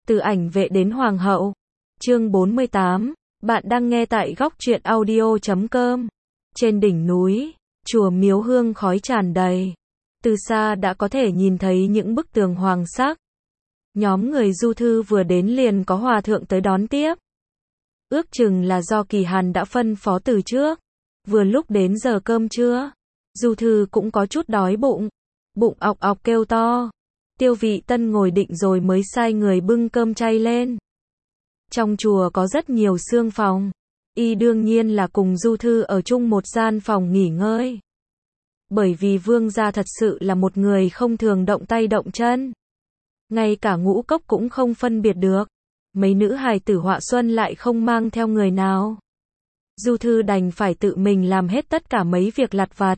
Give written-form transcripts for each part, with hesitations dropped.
Từ ảnh vệ đến hoàng hậu. Chương 48. Bạn đang nghe tại góc truyện audio.com. Trên đỉnh núi, chùa miếu hương khói tràn đầy. Từ xa đã có thể nhìn thấy những bức tường hoàng sắc. Nhóm người du thư vừa đến liền có hòa thượng tới đón tiếp. Ước chừng là do Kỳ Hàn đã phân phó từ trước. Vừa lúc đến giờ cơm trưa, du thư cũng có chút đói bụng. Bụng ọc ọc kêu to. Tiêu Vị Tân ngồi định rồi mới sai người bưng cơm chay lên. Trong chùa có rất nhiều xương phòng. Y đương nhiên là cùng du thư ở chung một gian phòng nghỉ ngơi. Bởi vì vương gia thật sự là một người không thường động tay động chân. Ngay cả ngũ cốc cũng không phân biệt được. Mấy nữ hài tử họa xuân lại không mang theo người nào. Du thư đành phải tự mình làm hết tất cả mấy việc lặt vặt.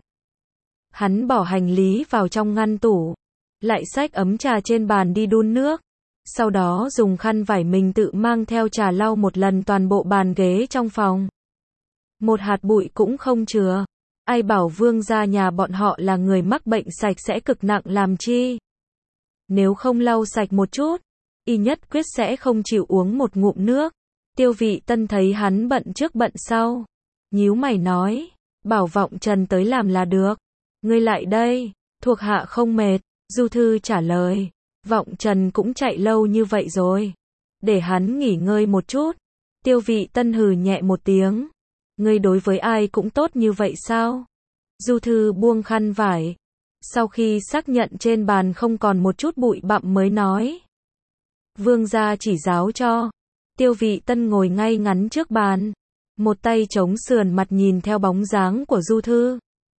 Hắn bỏ hành lý vào trong ngăn tủ. Lại xách ấm trà trên bàn đi đun nước. Sau đó dùng khăn vải mình tự mang theo trà lau một lần toàn bộ bàn ghế trong phòng. Một hạt bụi cũng không chừa. Ai bảo vương gia nhà bọn họ là người mắc bệnh sạch sẽ cực nặng làm chi. Nếu không lau sạch một chút, y nhất quyết sẽ không chịu uống một ngụm nước. Tiêu Vị Tân thấy hắn bận trước bận sau. Nhíu mày nói, bảo Vọng Trần tới làm là được. Ngươi lại đây, thuộc hạ không mệt. Du thư trả lời, Vọng Trần cũng chạy lâu như vậy rồi. Để hắn nghỉ ngơi một chút. Tiêu Vị Tân hừ nhẹ một tiếng. Ngươi đối với ai cũng tốt như vậy sao? Du thư buông khăn vải. Sau khi xác nhận trên bàn không còn một chút bụi bặm mới nói. Vương gia chỉ giáo cho. Tiêu Vị Tân ngồi ngay ngắn trước bàn. Một tay chống sườn mặt nhìn theo bóng dáng của du thư.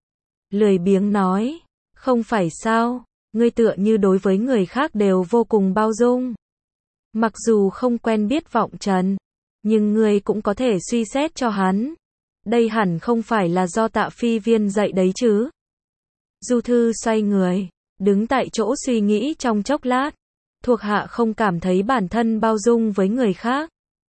Lười biếng nói. Không phải sao? Ngươi tựa như đối với người khác đều vô cùng bao dung. Mặc dù không quen biết Vọng Trần, nhưng ngươi cũng có thể suy xét cho hắn. Đây hẳn không phải là do Tạ Phi Viên dạy đấy chứ. Du thư xoay người, đứng tại chỗ suy nghĩ trong chốc lát. Thuộc hạ không cảm thấy bản thân bao dung với người khác.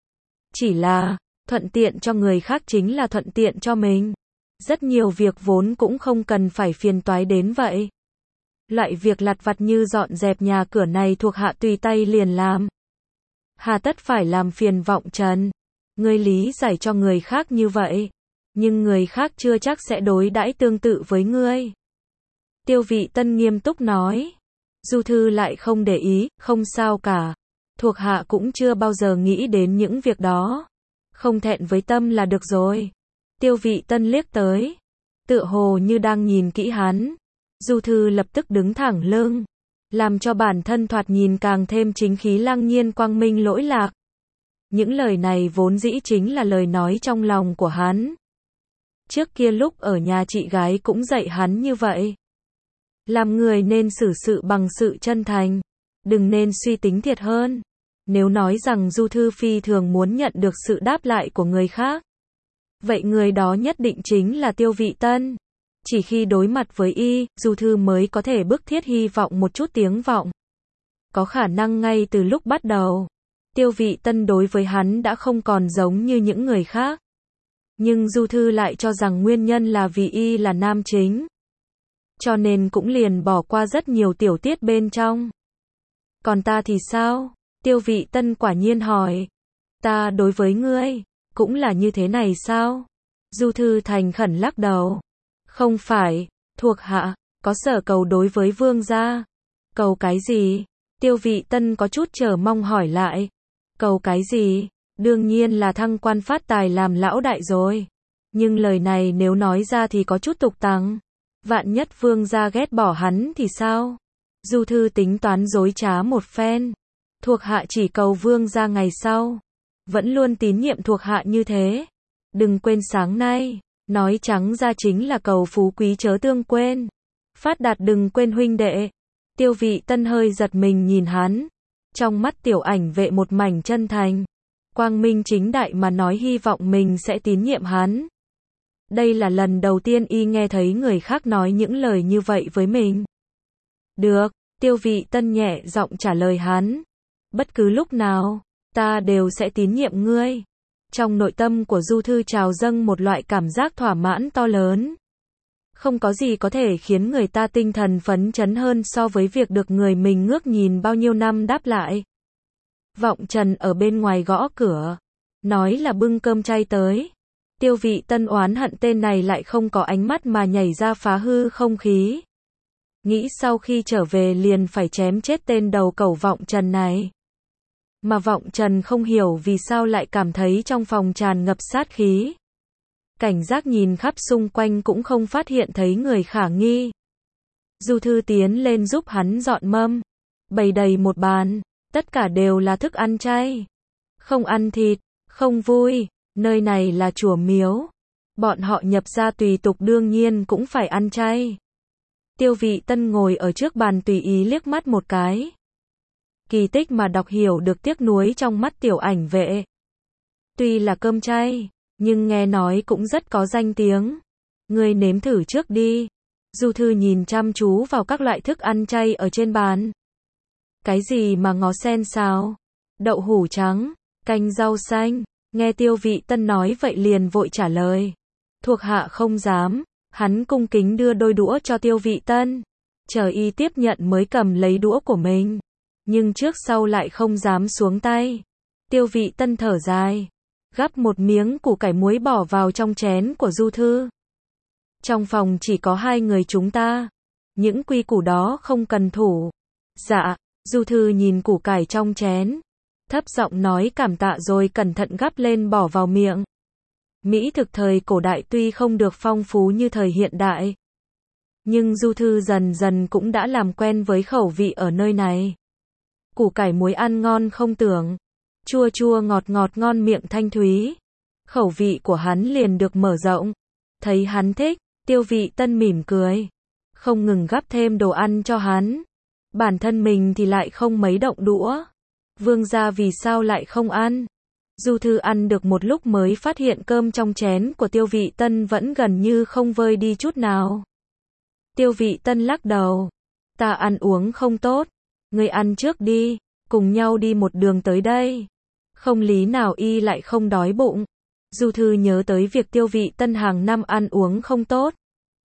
Chỉ là, thuận tiện cho người khác chính là thuận tiện cho mình. Rất nhiều việc vốn cũng không cần phải phiền toái đến vậy. Loại việc lặt vặt như dọn dẹp nhà cửa này thuộc hạ tùy tay liền làm. Hà tất phải làm phiền Vọng Trần. Ngươi lý giải cho người khác như vậy, nhưng người khác chưa chắc sẽ đối đãi tương tự với ngươi. Tiêu Vị Tân nghiêm túc nói. Du thư lại không để ý, không sao cả. Thuộc hạ cũng chưa bao giờ nghĩ đến những việc đó. Không thẹn với tâm là được rồi. Tiêu Vị Tân liếc tới, tựa hồ như đang nhìn kỹ hắn. Du thư lập tức đứng thẳng lưng, làm cho bản thân thoạt nhìn càng thêm chính khí lăng nhiên quang minh lỗi lạc. Những lời này vốn dĩ chính là lời nói trong lòng của hắn. Trước kia lúc ở nhà chị gái cũng dạy hắn như vậy. Làm người nên xử sự bằng sự chân thành, đừng nên suy tính thiệt hơn. Nếu nói rằng du thư phi thường muốn nhận được sự đáp lại của người khác, vậy người đó nhất định chính là Tiêu Vị Tân. Chỉ khi đối mặt với y, du thư mới có thể bức thiết hy vọng một chút tiếng vọng. Có khả năng ngay từ lúc bắt đầu, Tiêu Vị Tân đối với hắn đã không còn giống như những người khác. Nhưng du thư lại cho rằng nguyên nhân là vì y là nam chính. Cho nên cũng liền bỏ qua rất nhiều tiểu tiết bên trong. Còn ta thì sao? Tiêu Vị Tân quả nhiên hỏi. Ta đối với ngươi, cũng là như thế này sao? Du thư thành khẩn lắc đầu. Không phải, thuộc hạ, có sở cầu đối với vương gia. Cầu cái gì? Tiêu Vị Tân có chút chờ mong hỏi lại. Cầu cái gì? Đương nhiên là thăng quan phát tài làm lão đại rồi. Nhưng lời này nếu nói ra thì có chút tục tằng. Vạn nhất vương gia ghét bỏ hắn thì sao? Du thư tính toán dối trá một phen. Thuộc hạ chỉ cầu vương gia ngày sau vẫn luôn tín nhiệm thuộc hạ như thế. Đừng quên sáng nay, nói trắng ra chính là cầu phú quý chớ tương quên. Phát đạt đừng quên huynh đệ. Tiêu Vị Tân hơi giật mình nhìn hắn. Trong mắt tiểu ảnh vệ một mảnh chân thành. Quang minh chính đại mà nói hy vọng mình sẽ tín nhiệm hắn. Đây là lần đầu tiên y nghe thấy người khác nói những lời như vậy với mình. Được, Tiêu Vị Tân nhẹ giọng trả lời hắn. Bất cứ lúc nào, ta đều sẽ tín nhiệm ngươi. Trong nội tâm của du thư trào dâng một loại cảm giác thỏa mãn to lớn. Không có gì có thể khiến người ta tinh thần phấn chấn hơn so với việc được người mình ngước nhìn bao nhiêu năm đáp lại. Vọng Trần ở bên ngoài gõ cửa, nói là bưng cơm chay tới. Tiêu Vị Tân oán hận tên này lại không có ánh mắt mà nhảy ra phá hư không khí. Nghĩ sau khi trở về liền phải chém chết tên đầu cẩu Vọng Trần này. Mà Vọng Trần không hiểu vì sao lại cảm thấy trong phòng tràn ngập sát khí. Cảnh giác nhìn khắp xung quanh cũng không phát hiện thấy người khả nghi. Du Thư tiến lên giúp hắn dọn mâm, bày đầy một bàn, tất cả đều là thức ăn chay. Không ăn thịt, không vui, nơi này là chùa miếu. Bọn họ nhập gia tùy tục đương nhiên cũng phải ăn chay. Tiêu Vị Tân ngồi ở trước bàn tùy ý liếc mắt một cái. Kỳ tích mà đọc hiểu được tiếc nuối trong mắt Tiểu Ảnh Vệ. Tuy là cơm chay, nhưng nghe nói cũng rất có danh tiếng. Ngươi nếm thử trước đi. Du Thư nhìn chăm chú vào các loại thức ăn chay ở trên bàn. Cái gì mà ngó sen xào, đậu hũ trắng, canh rau xanh. Nghe Tiêu Vị Tân nói vậy liền vội trả lời. Thuộc hạ không dám. Hắn cung kính đưa đôi đũa cho Tiêu Vị Tân. Chờ y tiếp nhận mới cầm lấy đũa của mình. Nhưng trước sau lại không dám xuống tay. Tiêu Vị Tân thở dài, gắp một miếng củ cải muối bỏ vào trong chén của Du Thư. Trong phòng chỉ có hai người chúng ta. Những quy củ đó không cần thủ. Dạ, Du Thư nhìn củ cải trong chén. Thấp giọng nói cảm tạ rồi cẩn thận gắp lên bỏ vào miệng. Mỹ thực thời cổ đại tuy không được phong phú như thời hiện đại. Nhưng Du Thư dần dần cũng đã làm quen với khẩu vị ở nơi này. Củ cải muối ăn ngon không tưởng. Chua chua ngọt ngọt ngon miệng thanh thúy. Khẩu vị của hắn liền được mở rộng. Thấy hắn thích, Tiêu Vị Tân mỉm cười. Không ngừng gắp thêm đồ ăn cho hắn. Bản thân mình thì lại không mấy động đũa. Vương gia vì sao lại không ăn? Du Thư ăn được một lúc mới phát hiện cơm trong chén của Tiêu Vị Tân vẫn gần như không vơi đi chút nào. Tiêu Vị Tân lắc đầu. Ta ăn uống không tốt. Ngươi ăn trước đi, cùng nhau đi một đường tới đây. Không lý nào y lại không đói bụng. Du Thư nhớ tới việc Tiêu Vị Tân hàng năm ăn uống không tốt.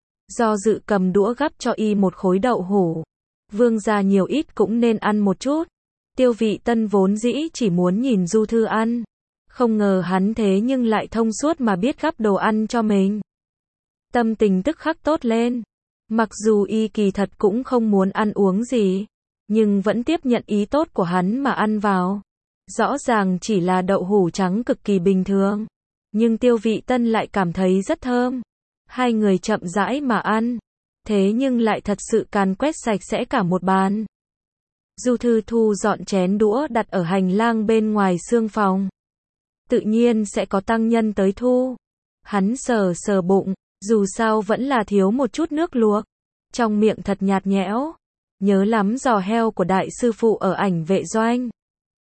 Do dự cầm đũa gắp cho y một khối đậu hũ. Vương gia nhiều ít cũng nên ăn một chút. Tiêu Vị Tân vốn dĩ chỉ muốn nhìn Du Thư ăn. Không ngờ hắn thế nhưng lại thông suốt mà biết gắp đồ ăn cho mình. Tâm tình tức khắc tốt lên. Mặc dù y kỳ thật cũng không muốn ăn uống gì, nhưng vẫn tiếp nhận ý tốt của hắn mà ăn vào. Rõ ràng chỉ là đậu hũ trắng cực kỳ bình thường, nhưng Tiêu Vị Tân lại cảm thấy rất thơm. Hai người chậm rãi mà ăn, thế nhưng lại thật sự càn quét sạch sẽ cả một bàn. Du Thư thu dọn chén đũa đặt ở hành lang bên ngoài xương phòng. Tự nhiên sẽ có tăng nhân tới thu. Hắn sờ sờ bụng, dù sao vẫn là thiếu một chút nước luộc. Trong miệng thật nhạt nhẽo. Nhớ lắm giò heo của đại sư phụ ở Ảnh Vệ doanh.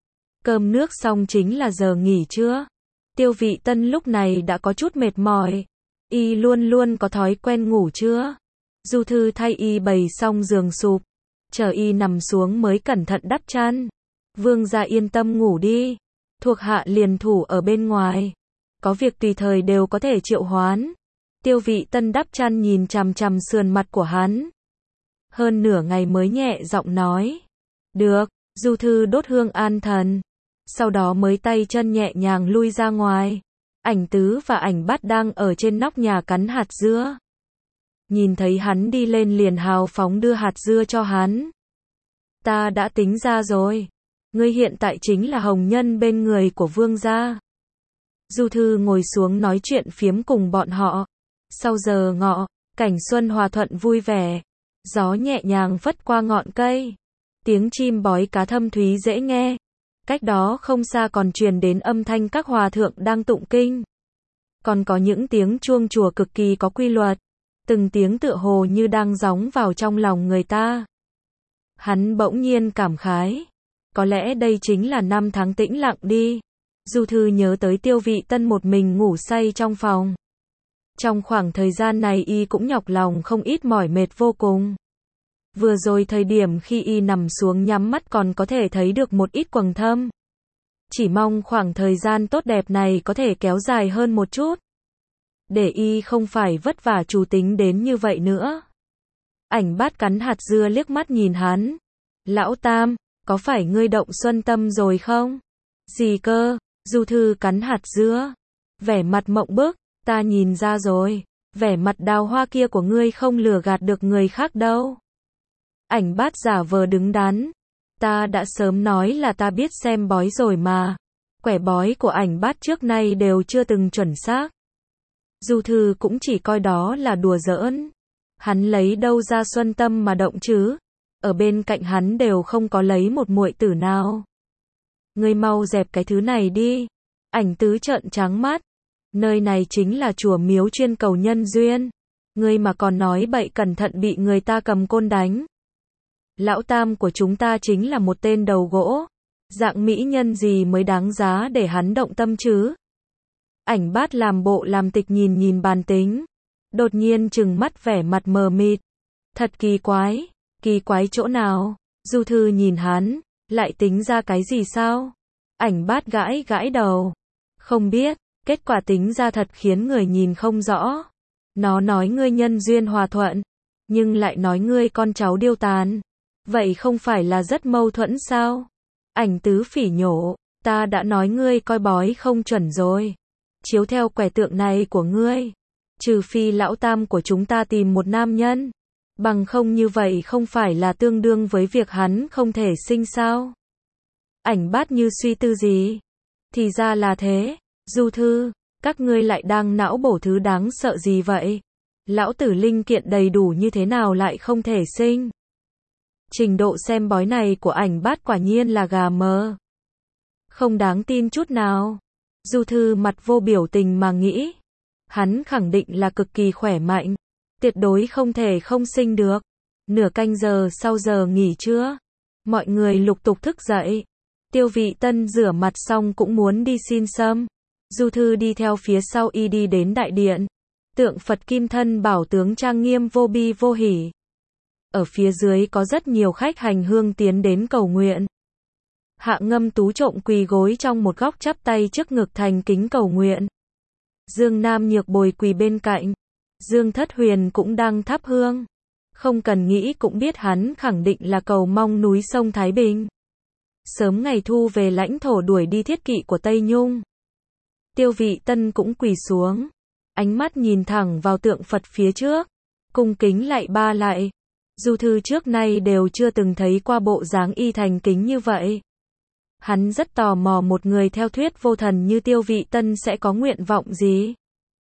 Cơm nước xong chính là giờ nghỉ trưa. Tiêu Vị Tân lúc này đã có chút mệt mỏi. Y luôn luôn có thói quen ngủ trưa. Du Thư thay y bày xong giường sụp. Chờ y nằm xuống mới cẩn thận đắp chăn. Vương gia yên tâm ngủ đi. Thuộc hạ liền thủ ở bên ngoài. Có việc tùy thời đều có thể triệu hoán. Tiêu Vị Tân đắp chăn nhìn chằm chằm sườn mặt của hắn. Hơn nửa ngày mới nhẹ giọng nói. Được, Du Thư đốt hương an thần. Sau đó mới tay chân nhẹ nhàng lui ra ngoài. Ảnh Tứ và Ảnh Bát đang ở trên nóc nhà cắn hạt dưa. Nhìn thấy hắn đi lên liền hào phóng đưa hạt dưa cho hắn. Ta đã tính ra rồi. Ngươi hiện tại chính là hồng nhân bên người của vương gia. Du Thư ngồi xuống nói chuyện phiếm cùng bọn họ. Sau giờ ngọ, cảnh xuân hòa thuận vui vẻ. Gió nhẹ nhàng phất qua ngọn cây. Tiếng chim bói cá thâm thúy dễ nghe. Cách đó không xa còn truyền đến âm thanh các hòa thượng đang tụng kinh. Còn có những tiếng chuông chùa cực kỳ có quy luật. Từng tiếng tựa hồ như đang gióng vào trong lòng người ta. Hắn bỗng nhiên cảm khái. Có lẽ đây chính là năm tháng tĩnh lặng đi. Du Thư nhớ tới Tiêu Vị Tân một mình ngủ say trong phòng. Trong khoảng thời gian này y cũng nhọc lòng không ít mỏi mệt vô cùng. Vừa rồi thời điểm khi y nằm xuống nhắm mắt còn có thể thấy được một ít quầng thâm. Chỉ mong khoảng thời gian tốt đẹp này có thể kéo dài hơn một chút. Để y không phải vất vả chủ tính đến như vậy nữa. Ảnh Bát cắn hạt dưa liếc mắt nhìn hắn. Lão Tam, có phải ngươi động xuân tâm rồi không? Gì cơ? Du Thư cắn hạt dưa. Vẻ mặt mộng bức, ta nhìn ra rồi. Vẻ mặt đào hoa kia của ngươi không lừa gạt được người khác đâu. Ảnh Bát giả vờ đứng đắn. Ta đã sớm nói là ta biết xem bói rồi mà. Quẻ bói của Ảnh Bát trước nay đều chưa từng chuẩn xác. Du Thư cũng chỉ coi đó là đùa giỡn. Hắn lấy đâu ra xuân tâm mà động chứ? Ở bên cạnh hắn đều không có lấy một muội tử nào. Ngươi mau dẹp cái thứ này đi. Ảnh Tứ trợn trắng mắt. Nơi này chính là chùa miếu chuyên cầu nhân duyên. Ngươi mà còn nói bậy cẩn thận bị người ta cầm côn đánh. Lão Tam của chúng ta chính là một tên đầu gỗ. Dạng mỹ nhân gì mới đáng giá để hắn động tâm chứ? Ảnh Bát làm bộ làm tịch nhìn bàn tính. Đột nhiên trừng mắt vẻ mặt mờ mịt. Thật kỳ quái chỗ nào? Du Thư nhìn hắn, lại tính ra cái gì sao? Ảnh Bát gãi đầu. Không biết, kết quả tính ra thật khiến người nhìn không rõ. Nó nói ngươi nhân duyên hòa thuận, nhưng lại nói ngươi con cháu điêu tàn. Vậy không phải là rất mâu thuẫn sao? Ảnh Tứ phỉ nhổ, ta đã nói ngươi coi bói không chuẩn rồi. Chiếu theo quẻ tượng này của ngươi, trừ phi lão Tam của chúng ta tìm một nam nhân, bằng không như vậy không phải là tương đương với việc hắn không thể sinh sao? Ảnh Bát như suy tư gì? Thì ra là thế. Du Thư, các ngươi lại đang não bổ thứ đáng sợ gì vậy? Lão tử linh kiện đầy đủ như thế nào lại không thể sinh? Trình độ xem bói này của Ảnh Bát quả nhiên là gà mờ. Không đáng tin chút nào. Du Thư mặt vô biểu tình mà nghĩ. Hắn khẳng định là cực kỳ khỏe mạnh. Tuyệt đối không thể không sinh được. Nửa canh giờ sau giờ nghỉ trưa, mọi người lục tục thức dậy. Tiêu Vị Tân rửa mặt xong cũng muốn đi xin sâm. Du Thư đi theo phía sau y đi đến đại điện. Tượng Phật kim thân bảo tướng trang nghiêm vô bi vô hỉ. Ở phía dưới có rất nhiều khách hành hương tiến đến cầu nguyện. Hạ Ngâm Tú trộm quỳ gối trong một góc chắp tay trước ngực thành kính cầu nguyện. Dương Nam Nhược Bồi quỳ bên cạnh. Dương Thất Huyền cũng đang thắp hương. Không cần nghĩ cũng biết hắn khẳng định là cầu mong núi sông Thái Bình sớm ngày thu về lãnh thổ đuổi đi thiết kỵ của Tây Nhung. Tiêu Vị Tân cũng quỳ xuống, ánh mắt nhìn thẳng vào tượng Phật phía trước, cung kính lạy ba lạy. Du Thư trước nay đều chưa từng thấy qua bộ dáng y thành kính như vậy. Hắn rất tò mò một người theo thuyết vô thần như Tiêu Vị Tân sẽ có nguyện vọng gì.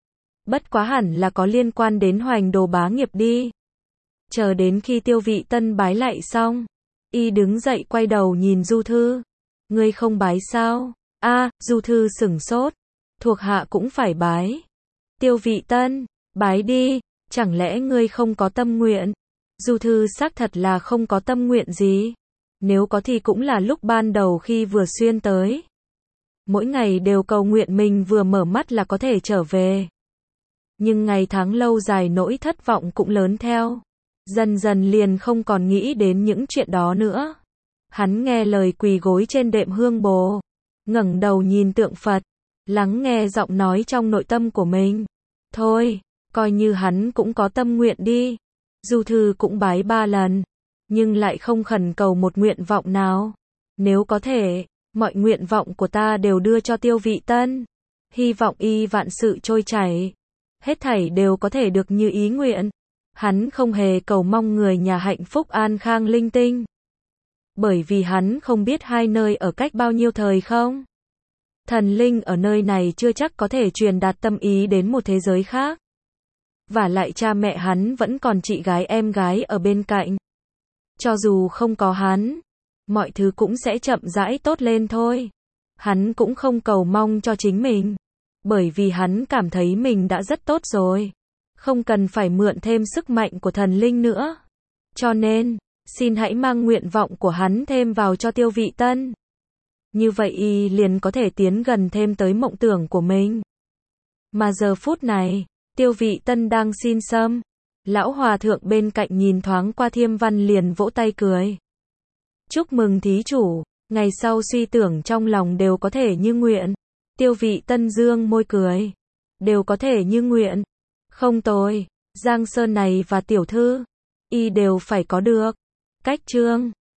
Bất quá hẳn là có liên quan đến hoành đồ bá nghiệp đi. Chờ đến khi Tiêu Vị Tân bái lạy xong, y đứng dậy quay đầu nhìn Du Thư. Ngươi không bái sao? Du Thư sửng sốt. Thuộc hạ cũng phải bái. Tiêu Vị Tân, bái đi, chẳng lẽ ngươi không có tâm nguyện? Du Thư xác thật là không có tâm nguyện gì. Nếu có thì cũng là lúc ban đầu khi vừa xuyên tới. Mỗi ngày đều cầu nguyện mình vừa mở mắt là có thể trở về. Nhưng ngày tháng lâu dài nỗi thất vọng cũng lớn theo. Dần dần liền không còn nghĩ đến những chuyện đó nữa. Hắn nghe lời quỳ gối trên đệm hương bồ, ngẩng đầu nhìn tượng Phật, lắng nghe giọng nói trong nội tâm của mình. Thôi, coi như hắn cũng có tâm nguyện đi. Du Thư cũng bái 3 lần, nhưng lại không khẩn cầu một nguyện vọng nào. Nếu có thể, mọi nguyện vọng của ta đều đưa cho Tiêu Vị Tân. Hy vọng y vạn sự trôi chảy, hết thảy đều có thể được như ý nguyện. Hắn không hề cầu mong người nhà hạnh phúc an khang linh tinh. Bởi vì hắn không biết hai nơi ở cách bao nhiêu thời không. Thần linh ở nơi này chưa chắc có thể truyền đạt tâm ý đến một thế giới khác. Và lại cha mẹ hắn vẫn còn chị gái em gái ở bên cạnh. Cho dù không có hắn, mọi thứ cũng sẽ chậm rãi tốt lên thôi. Hắn cũng không cầu mong cho chính mình. Bởi vì hắn cảm thấy mình đã rất tốt rồi. Không cần phải mượn thêm sức mạnh của thần linh nữa. Cho nên, xin hãy mang nguyện vọng của hắn thêm vào cho Tiêu Vị Tân. Như vậy y liền có thể tiến gần thêm tới mộng tưởng của mình. Mà giờ phút này, Tiêu Vị Tân đang xin sâm. Lão hòa thượng bên cạnh nhìn thoáng qua Thiêm Văn liền vỗ tay cười. Chúc mừng thí chủ, ngày sau suy tưởng trong lòng đều có thể như nguyện. Tiêu Vị Tân dương môi cười. Đều có thể như nguyện. Không tồi, Giang Sơn này và tiểu thư, y đều phải có được. Cách chương